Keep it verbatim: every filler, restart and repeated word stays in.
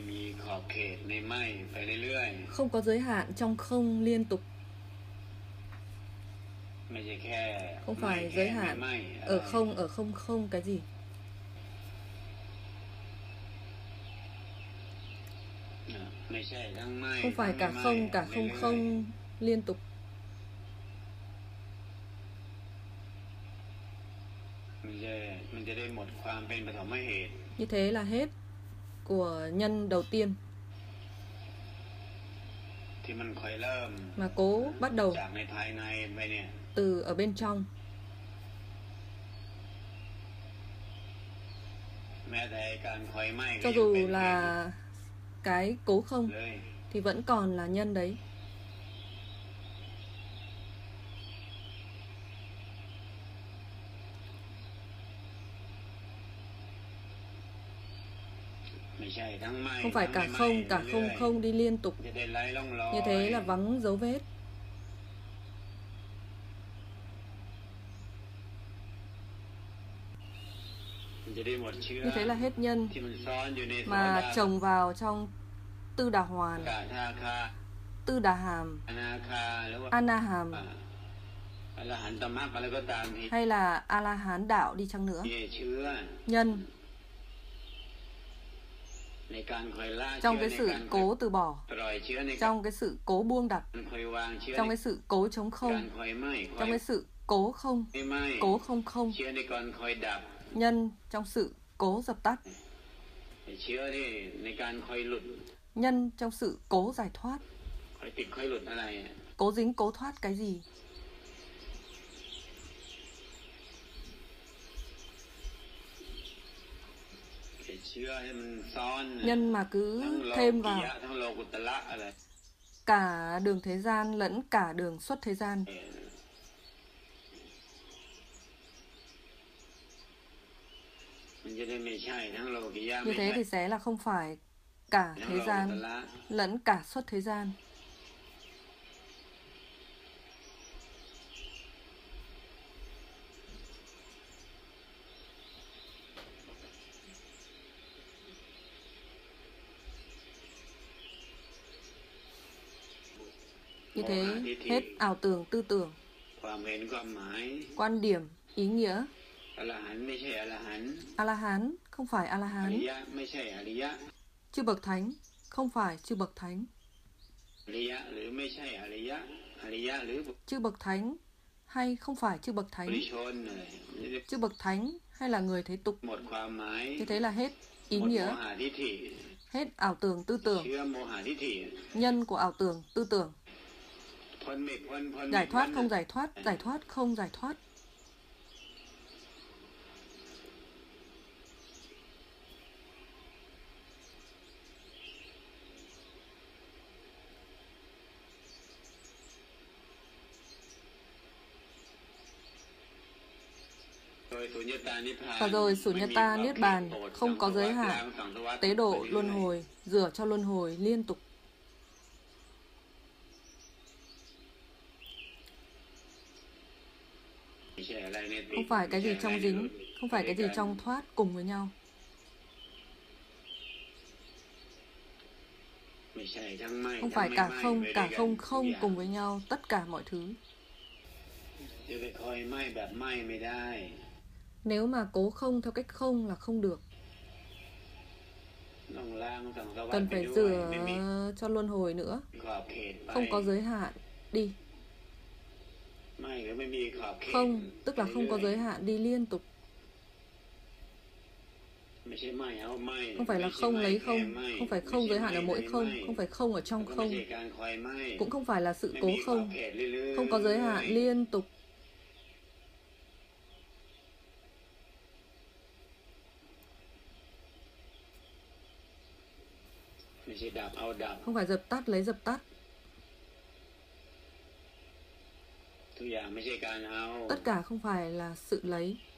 Không có giới hạn trong không liên tục. Không phải giới hạn ở không, ở không không cái gì. Không phải cả không, cả không không liên tục. Như thế là hết của nhân đầu tiên. Mà cố bắt đầu từ ở bên trong. Cho dù là cái cố không thì vẫn còn là nhân đấy. Không phải cả không, cả không không đi liên tục. Như thế là vắng dấu vết. Như thế là hết nhân mà trồng vào trong tư đà hoàn, tư đà hàm, ana hàm hay là A-la-hán đạo đi chăng nữa. Nhân trong cái sự cố từ bỏ, trong cái sự cố buông đặt, trong cái sự cố chống không, trong cái sự cố không, cố không không. Nhân trong sự cố dập tắt, nhân trong sự cố giải thoát. Cố dính cố thoát cái gì? Nhân mà cứ thêm vào cả đường thế gian lẫn cả đường xuất thế gian. Như thế thì sẽ là không phải cả thế gian lẫn cả xuất thế gian. Như thế hết ảo tưởng tư tưởng, quan điểm, ý nghĩa. A-la-hán không phải A-la-hán. Chư bậc thánh không phải chư bậc thánh. Chư bậc thánh hay không phải chư bậc thánh. Chư bậc thánh hay là người thế tục. Như thế là hết ý nghĩa, hết ảo tưởng tư tưởng, nhân của ảo tưởng tư tưởng. Giải thoát không giải thoát, giải thoát không giải thoát. Và rồi Sunyata Niết Bàn không có giới hạn, tế độ luân hồi, rửa cho luân hồi liên tục. Không phải cái gì trong dính, không phải cái gì trong thoát cùng với nhau. Không phải cả không, cả không không cùng với nhau, tất cả mọi thứ. Nếu mà cố không theo cách không là không được. Cần phải rửa cho luân hồi nữa. Không có giới hạn, đi. Không, tức là không có giới hạn, đi liên tục. Không phải là không lấy không, không phải không giới hạn ở mỗi không, không phải không ở trong không. Cũng không phải là sự cố không, không có giới hạn liên tục. Không phải dập tắt lấy dập tắt. Tất cả không phải là sự lấy.